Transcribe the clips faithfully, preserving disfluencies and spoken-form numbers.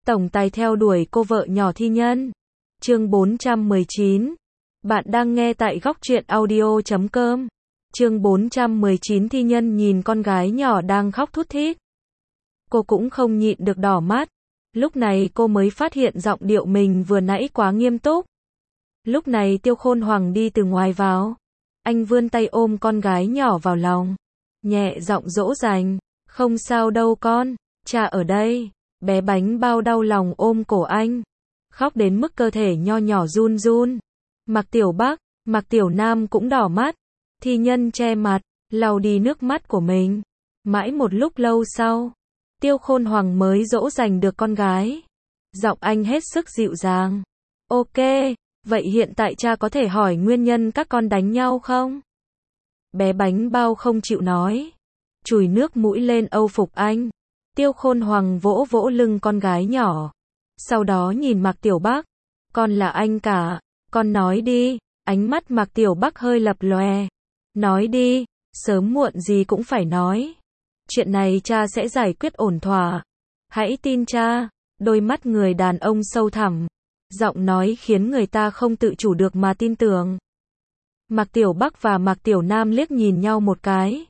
tổng tài theo đuổi cô vợ nhỏ thi nhân. Chương bốn trăm mười chín. Bạn đang nghe tại góc truyện audio chấm com. Chương bốn trăm mười chín thi nhân nhìn con gái nhỏ đang khóc thút thít. Cô cũng không nhịn được đỏ mắt. Lúc này cô mới phát hiện giọng điệu mình vừa nãy quá nghiêm túc. Lúc này Tiêu Khôn Hoàng đi từ ngoài vào. Anh vươn tay ôm con gái nhỏ vào lòng. Nhẹ giọng dỗ dành. Không sao đâu con, cha ở đây. Bé bánh bao đau lòng ôm cổ anh. Khóc đến mức cơ thể nho nhỏ run run. Mạc Tiểu Bắc, Mạc Tiểu Nam cũng đỏ mắt. Thi nhân che mặt, lau đi nước mắt của mình. Mãi một lúc lâu sau, Tiêu Khôn Hoàng mới dỗ dành được con gái. Giọng anh hết sức dịu dàng. Ok, vậy hiện tại cha có thể hỏi nguyên nhân các con đánh nhau không? Bé bánh bao không chịu nói. Chùi nước mũi lên âu phục anh. Tiêu Khôn Hoàng vỗ vỗ lưng con gái nhỏ. Sau đó nhìn Mạc Tiểu Bắc. Con là anh cả, con nói đi. Ánh mắt Mạc Tiểu Bắc hơi lập lòe. Nói đi, sớm muộn gì cũng phải nói. Chuyện này cha sẽ giải quyết ổn thỏa. Hãy tin cha. Đôi mắt người đàn ông sâu thẳm. Giọng nói khiến người ta không tự chủ được mà tin tưởng. Mạc Tiểu Bắc và Mạc Tiểu Nam liếc nhìn nhau một cái.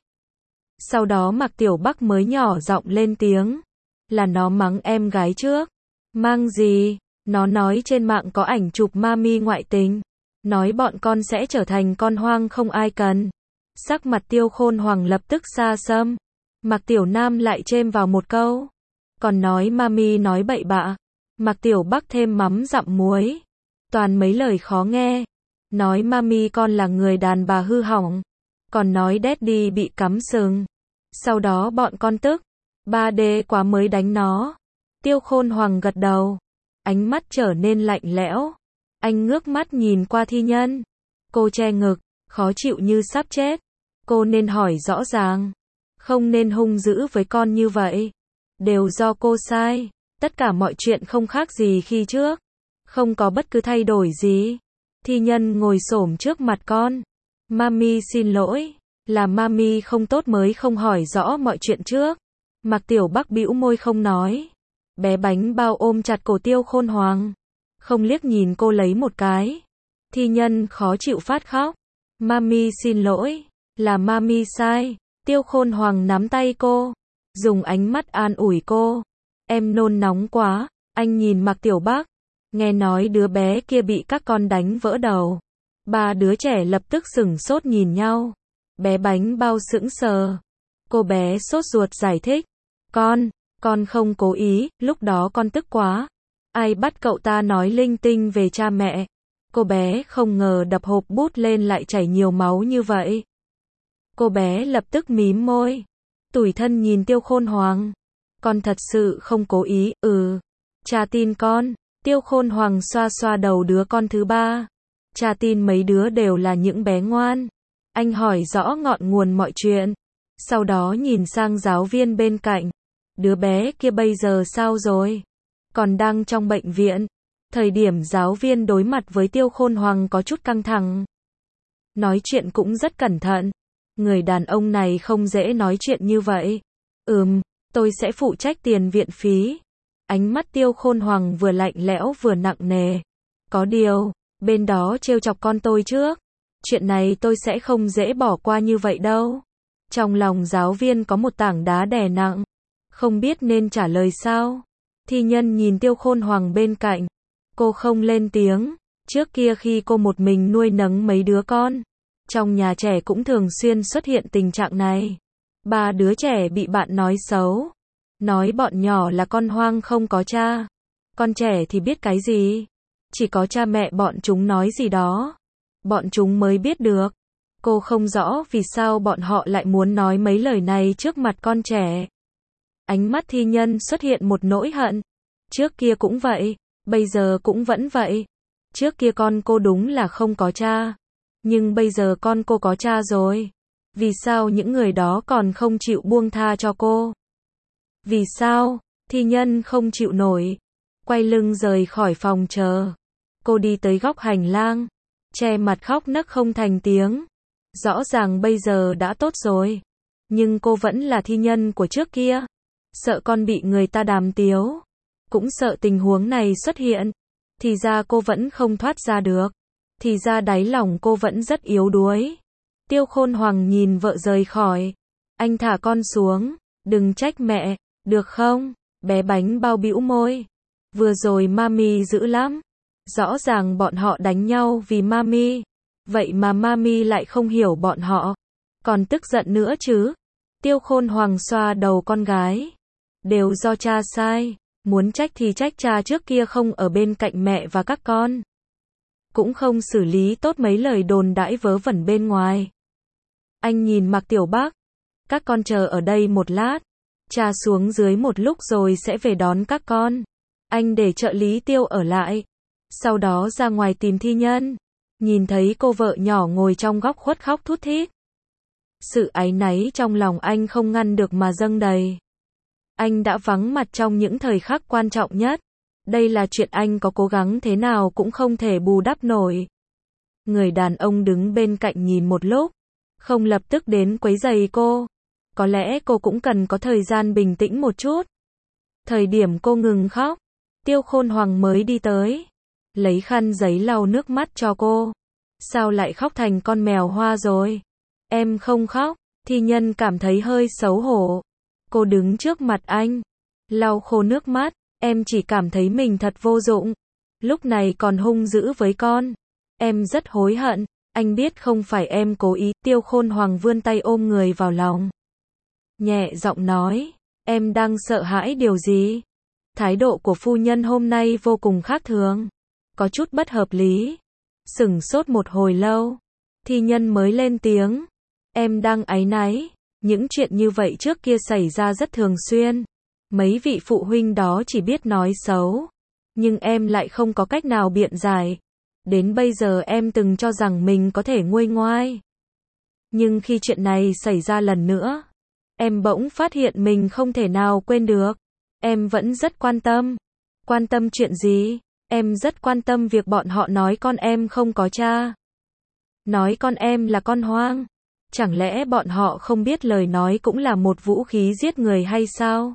Sau đó Mạc Tiểu Bắc mới nhỏ giọng lên tiếng. Là nó mắng em gái trước. Mang gì? Nó nói trên mạng có ảnh chụp mami ngoại tình. Nói bọn con sẽ trở thành con hoang không ai cần. Sắc mặt Tiêu Khôn Hoàng lập tức xa xăm. Mạc Tiểu Nam lại chêm vào một câu. Còn nói mami nói bậy bạ. Mạc Tiểu Bắc thêm mắm dặm muối. Toàn mấy lời khó nghe. Nói mami con là người đàn bà hư hỏng. Còn nói daddy bị cắm sừng. Sau đó bọn con tức. ba D quá mới đánh nó. Tiêu Khôn Hoàng gật đầu. Ánh mắt trở nên lạnh lẽo. Anh ngước mắt nhìn qua thi nhân. Cô che ngực, khó chịu như sắp chết. Cô nên hỏi rõ ràng. Không nên hung dữ với con như vậy. Đều do cô sai. Tất cả mọi chuyện không khác gì khi trước. Không có bất cứ thay đổi gì. Thi nhân ngồi xổm trước mặt con. Mami xin lỗi. Là mami không tốt mới không hỏi rõ mọi chuyện trước. Mạc Tiểu Bắc bĩu môi không nói. Bé bánh bao ôm chặt cổ Tiêu Khôn Hoàng. Không liếc nhìn cô lấy một cái. Thi nhân khó chịu phát khóc. Mami xin lỗi. Là mami sai. Tiêu Khôn Hoàng nắm tay cô. Dùng ánh mắt an ủi cô. Em nôn nóng quá. Anh nhìn Mạc Tiểu Bắc. Nghe nói đứa bé kia bị các con đánh vỡ đầu. Ba đứa trẻ lập tức sửng sốt nhìn nhau. Bé bánh bao sững sờ. Cô bé sốt ruột giải thích. Con, con không cố ý, lúc đó con tức quá. Ai bắt cậu ta nói linh tinh về cha mẹ. Cô bé không ngờ đập hộp bút lên lại chảy nhiều máu như vậy. Cô bé lập tức mím môi. Tủi thân nhìn Tiêu Khôn Hoàng. Con thật sự không cố ý, ừ. Cha tin con. Tiêu Khôn Hoàng xoa xoa đầu đứa con thứ ba. Cha tin mấy đứa đều là những bé ngoan. Anh hỏi rõ ngọn nguồn mọi chuyện. Sau đó nhìn sang giáo viên bên cạnh. Đứa bé kia bây giờ sao rồi? Còn đang trong bệnh viện. Thời điểm giáo viên đối mặt với Tiêu Khôn Hoàng có chút căng thẳng. Nói chuyện cũng rất cẩn thận. Người đàn ông này không dễ nói chuyện như vậy. Ừm, tôi sẽ phụ trách tiền viện phí. Ánh mắt Tiêu Khôn Hoàng vừa lạnh lẽo vừa nặng nề. Có điều, bên đó trêu chọc con tôi trước. Chuyện này tôi sẽ không dễ bỏ qua như vậy đâu. Trong lòng giáo viên có một tảng đá đè nặng. Không biết nên trả lời sao. Thi nhân nhìn Tiêu Khôn Hoàng bên cạnh. Cô không lên tiếng. Trước kia khi cô một mình nuôi nấng mấy đứa con. Trong nhà trẻ cũng thường xuyên xuất hiện tình trạng này. Ba đứa trẻ bị bạn nói xấu. Nói bọn nhỏ là con hoang không có cha. Con trẻ thì biết cái gì. Chỉ có cha mẹ bọn chúng nói gì đó. Bọn chúng mới biết được. Cô không rõ vì sao bọn họ lại muốn nói mấy lời này trước mặt con trẻ. Ánh mắt thi nhân xuất hiện một nỗi hận. Trước kia cũng vậy, bây giờ cũng vẫn vậy. Trước kia con cô đúng là không có cha. Nhưng bây giờ con cô có cha rồi. Vì sao những người đó còn không chịu buông tha cho cô? Vì sao? Thi nhân không chịu nổi. Quay lưng rời khỏi phòng chờ. Cô đi tới góc hành lang. Che mặt khóc nấc không thành tiếng. Rõ ràng bây giờ đã tốt rồi. Nhưng cô vẫn là thi nhân của trước kia. Sợ con bị người ta đàm tiếu. cũng sợ tình huống này xuất hiện. Thì ra cô vẫn không thoát ra được. Thì ra đáy lòng cô vẫn rất yếu đuối. Tiêu Khôn Hoàng nhìn vợ rời khỏi. Anh thả con xuống, đừng trách mẹ, được không? Bé bánh bao bĩu môi. Vừa rồi mami dữ lắm. Rõ ràng bọn họ đánh nhau vì mami. Vậy mà mami lại không hiểu bọn họ. Còn tức giận nữa chứ. Tiêu Khôn Hoàng xoa đầu con gái. Đều do cha sai. Muốn trách thì trách cha trước kia không ở bên cạnh mẹ và các con. Cũng không xử lý tốt mấy lời đồn đãi vớ vẩn bên ngoài. Anh nhìn Mạc Tiểu Bác. Các con chờ ở đây một lát. Cha xuống dưới một lúc rồi sẽ về đón các con. Anh để trợ lý Tiêu ở lại. Sau đó ra ngoài tìm Thi Nhân. Nhìn thấy cô vợ nhỏ ngồi trong góc khuất khóc thút thít. Sự áy náy trong lòng anh không ngăn được mà dâng đầy. Anh đã vắng mặt trong những thời khắc quan trọng nhất. Đây là chuyện anh có cố gắng thế nào cũng không thể bù đắp nổi. Người đàn ông đứng bên cạnh nhìn một lúc. Không lập tức đến quấy rầy cô. Có lẽ cô cũng cần có thời gian bình tĩnh một chút. Thời điểm cô ngừng khóc, Tiêu Khôn Hoàng mới đi tới. Lấy khăn giấy lau nước mắt cho cô. Sao lại khóc thành con mèo hoa rồi? Em không khóc. Thi Nhân cảm thấy hơi xấu hổ. Cô đứng trước mặt anh. Lau khô nước mắt. Em chỉ cảm thấy mình thật vô dụng. Lúc này còn hung dữ với con. Em rất hối hận. Anh biết không phải em cố ý. Tiêu Khôn Hoàng vươn tay ôm người vào lòng. Nhẹ giọng nói. Em đang sợ hãi điều gì? Thái độ của phu nhân hôm nay vô cùng khác thường. Có chút bất hợp lý. Sửng sốt một hồi lâu. Thi Nhân mới lên tiếng. Em đang áy náy. Những chuyện như vậy trước kia xảy ra rất thường xuyên. Mấy vị phụ huynh đó chỉ biết nói xấu. Nhưng em lại không có cách nào biện giải. Đến bây giờ em từng cho rằng mình có thể nguôi ngoai. Nhưng khi chuyện này xảy ra lần nữa, em bỗng phát hiện mình không thể nào quên được. Em vẫn rất quan tâm. Quan tâm chuyện gì? Em rất quan tâm việc bọn họ nói con em không có cha. Nói con em là con hoang. Chẳng lẽ bọn họ không biết lời nói cũng là một vũ khí giết người hay sao?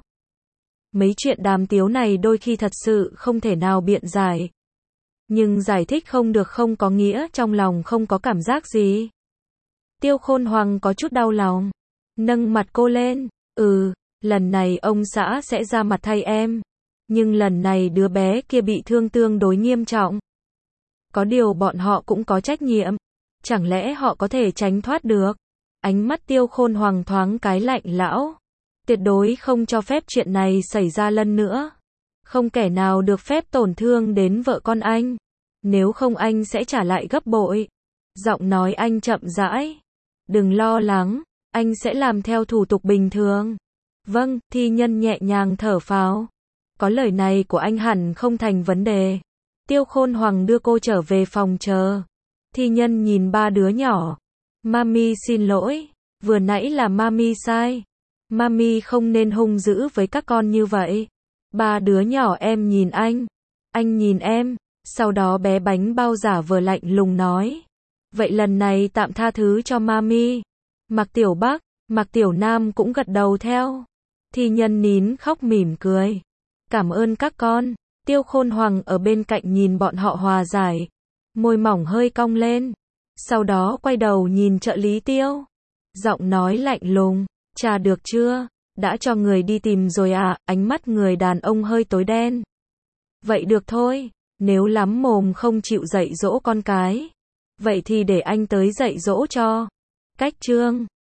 Mấy chuyện đàm tiếu này đôi khi thật sự không thể nào biện giải. Nhưng giải thích không được không có nghĩa trong lòng không có cảm giác gì. Tiêu Khôn Hoàng có chút đau lòng. Nâng mặt cô lên. Ừ, lần này ông xã sẽ ra mặt thay em. Nhưng lần này đứa bé kia bị thương tương đối nghiêm trọng. Có điều bọn họ cũng có trách nhiệm. Chẳng lẽ họ có thể tránh thoát được? Ánh mắt Tiêu Khôn Hoàng thoáng cái lạnh lão. Tuyệt đối không cho phép chuyện này xảy ra lần nữa. Không kẻ nào được phép tổn thương đến vợ con anh. Nếu không anh sẽ trả lại gấp bội. Giọng nói anh chậm rãi. Đừng lo lắng, anh sẽ làm theo thủ tục bình thường. Vâng, Thi Nhân nhẹ nhàng thở phào. Có lời này của anh hẳn không thành vấn đề. Tiêu Khôn Hoàng đưa cô trở về phòng chờ. Thi Nhân nhìn ba đứa nhỏ. Mami xin lỗi, vừa nãy là mami sai. Mami không nên hung dữ với các con như vậy. Ba đứa nhỏ em nhìn anh. Anh nhìn em. Sau đó bé bánh bao giả vờ lạnh lùng nói. Vậy lần này tạm tha thứ cho mami. Mạc Tiểu Bác, Mạc Tiểu Nam cũng gật đầu theo. Thi Nhân nín khóc mỉm cười. Cảm ơn các con. Tiêu Khôn Hoàng ở bên cạnh nhìn bọn họ hòa giải. Môi mỏng hơi cong lên. Sau đó quay đầu nhìn trợ lý Tiêu. Giọng nói lạnh lùng. Trà được chưa? Đã cho người đi tìm rồi à? Ánh mắt người đàn ông hơi tối đen. Vậy được thôi. Nếu lắm mồm không chịu dạy dỗ con cái. Vậy thì để anh tới dạy dỗ cho. Cách chương